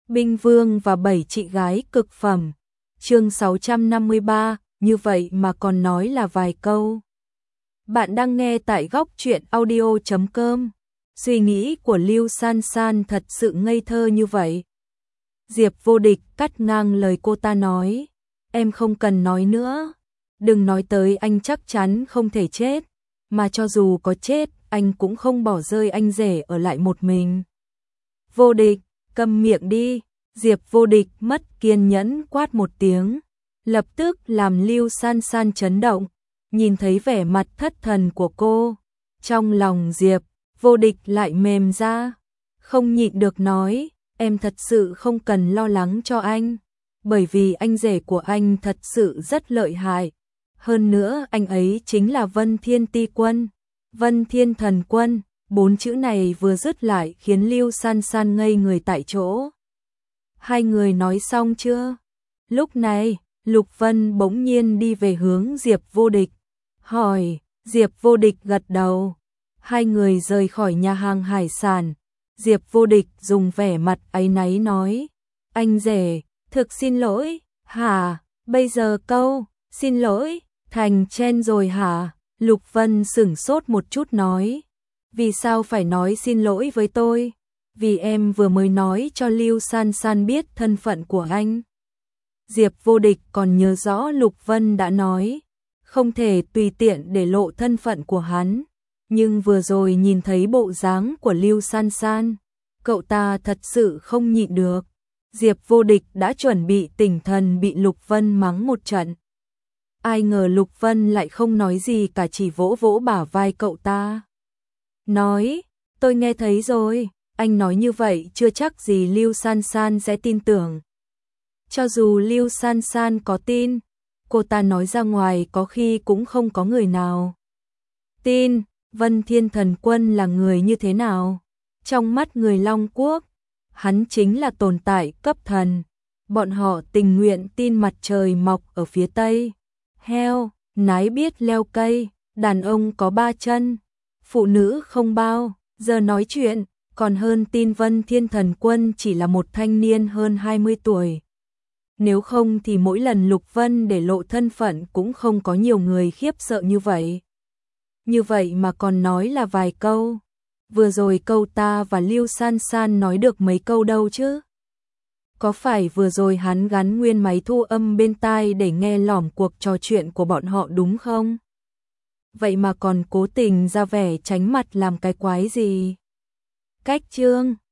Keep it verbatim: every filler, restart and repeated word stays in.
Binh Vương và bảy chị gái cực phẩm. Chương sáu trăm năm mươi ba, như vậy mà còn nói là vài câu. Bạn đang nghe tại góc truyện audio chấm com. Suy nghĩ của Lưu San San thật sự ngây thơ như vậy. Diệp Vô Địch cắt ngang lời cô ta nói, em không cần nói nữa, đừng nói tới anh chắc chắn không thể chết, mà cho dù có chết, anh cũng không bỏ rơi anh rể ở lại một mình. Vô Địch, câm miệng đi. Diệp Vô Địch mất kiên nhẫn quát một tiếng, lập tức làm Lưu San San chấn động, nhìn thấy vẻ mặt thất thần của cô, trong lòng Diệp Vô Địch lại mềm ra, không nhịn được nói, em thật sự không cần lo lắng cho anh, bởi vì anh rể của anh thật sự rất lợi hại, hơn nữa anh ấy chính là Vân Thiên Ti Quân, Vân Thiên Thần Quân. Bốn chữ này vừa dứt lại khiến Lưu San San ngây người tại chỗ. Hai người nói xong chưa? Lúc này, Lục Vân bỗng nhiên đi về hướng Diệp Vô Địch. Hỏi, Diệp Vô Địch gật đầu. Hai người rời khỏi nhà hàng hải sản. Diệp Vô Địch dùng vẻ mặt áy náy nói. Anh rể, thực xin lỗi, hả? Bây giờ câu, xin lỗi, thành chen rồi hả? Lục Vân sửng sốt một chút nói. Vì sao phải nói xin lỗi với tôi? Vì em vừa mới nói cho Lưu San San biết thân phận của anh. Diệp Vô Địch còn nhớ rõ Lục Vân đã nói, không thể tùy tiện để lộ thân phận của hắn. Nhưng vừa rồi nhìn thấy bộ dáng của Lưu San San, cậu ta thật sự không nhịn được. Diệp Vô Địch đã chuẩn bị tỉnh thần bị Lục Vân mắng một trận. Ai ngờ Lục Vân lại không nói gì cả, chỉ vỗ vỗ bả vai cậu ta. Nói, tôi nghe thấy rồi, anh nói như vậy chưa chắc gì Lưu San San sẽ tin tưởng. Cho dù Lưu San San có tin, cô ta nói ra ngoài có khi cũng không có người nào tin. Vân Thiên Thần Quân là người như thế nào? Trong mắt người Long Quốc, hắn chính là tồn tại cấp thần. Bọn họ tình nguyện tin mặt trời mọc ở phía tây. Heo, nái biết leo cây, đàn ông có ba chân, phụ nữ không bao giờ nói chuyện, còn hơn tin Vân Thiên Thần Quân chỉ là một thanh niên hơn hai mươi tuổi. Nếu không thì mỗi lần Lục Vân để lộ thân phận cũng không có nhiều người khiếp sợ như vậy. Như vậy mà còn nói là vài câu. Vừa rồi câu ta và Lưu San San nói được mấy câu đâu chứ? Có phải vừa rồi hắn gắn nguyên máy thu âm bên tai để nghe lỏm cuộc trò chuyện của bọn họ đúng không? Vậy mà còn cố tình ra vẻ tránh mặt làm cái quái gì? Cách chương